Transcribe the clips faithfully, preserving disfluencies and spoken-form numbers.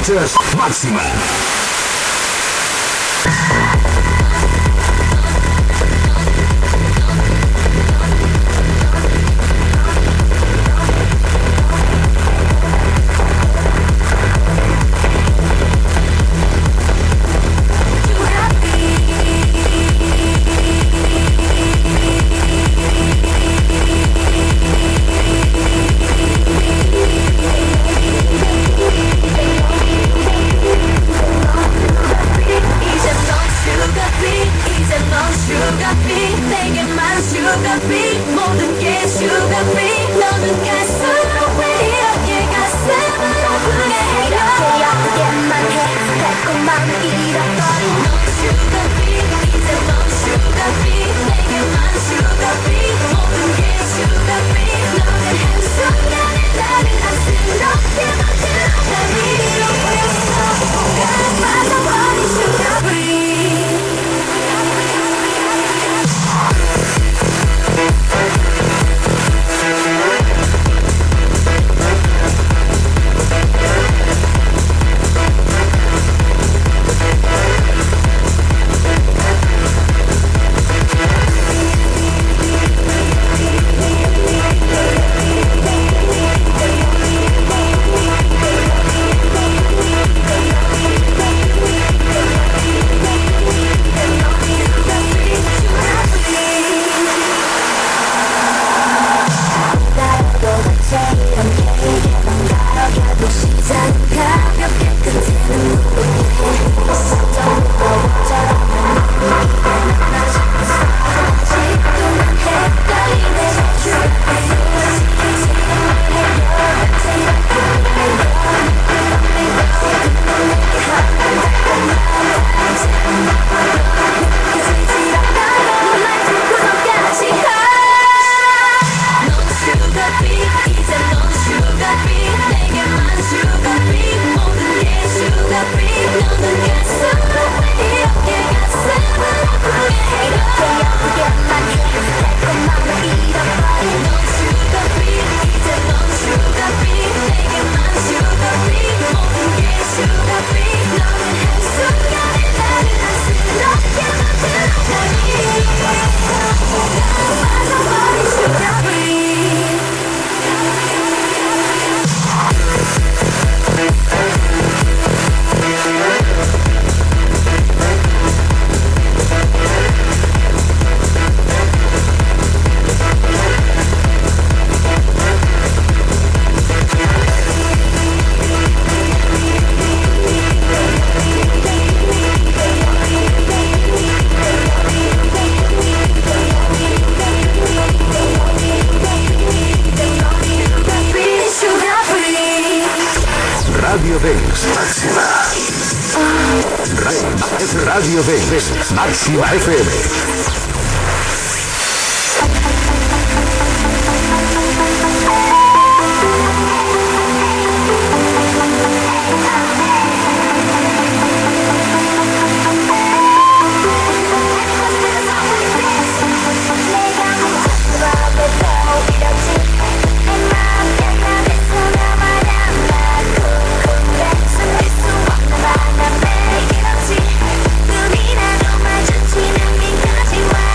Escuchas Máxima. Radio Dance, Máxima F M. 눈이라도 마주치는 민까지 와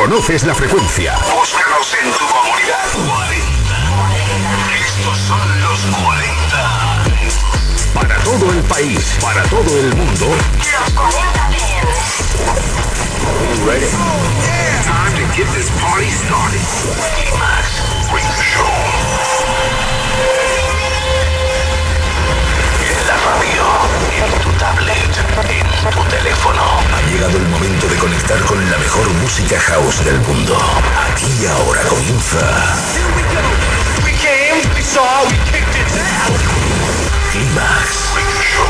Conoces la frecuencia. Búscanos en tu comunidad. cuarenta. Estos son los cuarenta. Para todo el país, para todo el mundo. Los cuarenta Ready? Oh, yeah. Time to get this party started. Climax Radio Show. En la radio, en tu tablet, en tu teléfono. Ha llegado el momento de conectar con la mejor música house del mundo. Aquí y ahora comienza. Here we go. We came, we saw, we kicked it down. Climax Radio Show.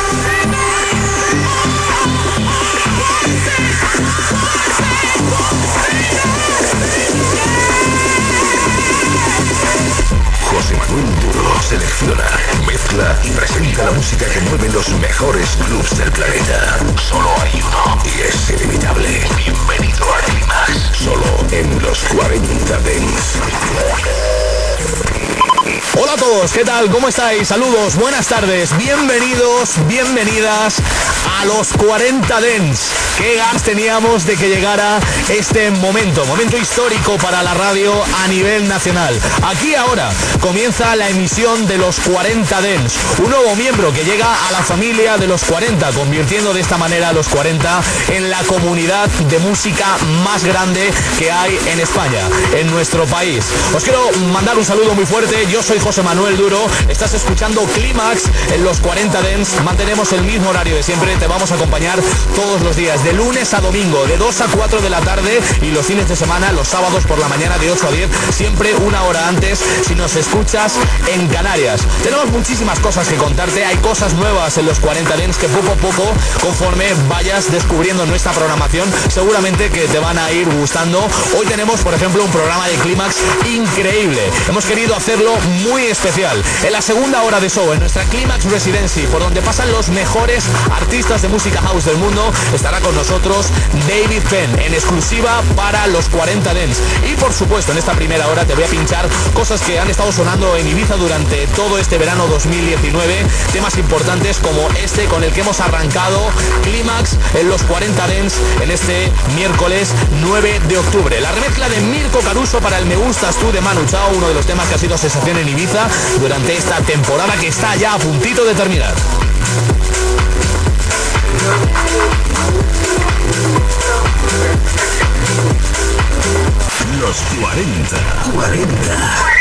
José Manuel Duro selecciona, mezcla y presenta la música que mueve los mejores clubs del planeta. Solo hay uno y es inimitable. Bienvenido a Climax, solo en los cuarenta Dance. Hola a todos, ¿qué tal? ¿Cómo estáis? Saludos, buenas tardes, bienvenidos, bienvenidas a los cuarenta Dance. Qué ganas teníamos de que llegara este momento, momento histórico para la radio a nivel nacional. Aquí ahora comienza la emisión de los cuarenta Dance, un nuevo miembro que llega a la familia de los cuarenta, convirtiendo de esta manera a los cuarenta en la comunidad de música más grande que hay en España, en nuestro país. Os quiero mandar un saludo muy fuerte, yo soy José Manuel Duro, estás escuchando Climax en los cuarenta Dance, mantenemos el mismo horario de siempre, te vamos a acompañar todos los días, de lunes a domingo, de dos a cuatro de la tarde y los fines de semana, los sábados por la mañana de ocho a diez, siempre una hora antes si nos escuchas en Canarias. Tenemos muchísimas cosas que contarte, hay cosas nuevas en los cuarenta Dance que poco a poco, conforme vayas descubriendo nuestra programación, seguramente que te van a ir gustando. Hoy tenemos, por ejemplo, un programa de Climax increíble. Hemos querido hacerlo muy especial. En la segunda hora de show, en nuestra Climax Residency, por donde pasan los mejores artistas de música house del mundo, estará con nosotros David Penn, en exclusiva para los cuarenta Dance. Y por supuesto, en esta primera hora te voy a pinchar cosas que han estado sonando en Ibiza durante todo este verano dos mil diecinueve, temas importantes como este con el que hemos arrancado Climax en los cuarenta Dance en este miércoles nueve de octubre. La remezcla de Mirko Caruso para el Me Gustas Tú de Manu Chao, uno de los temas que ha sido sensación en Ibiza durante esta temporada que está ya a puntito de terminar. Los cuarenta. cuarenta.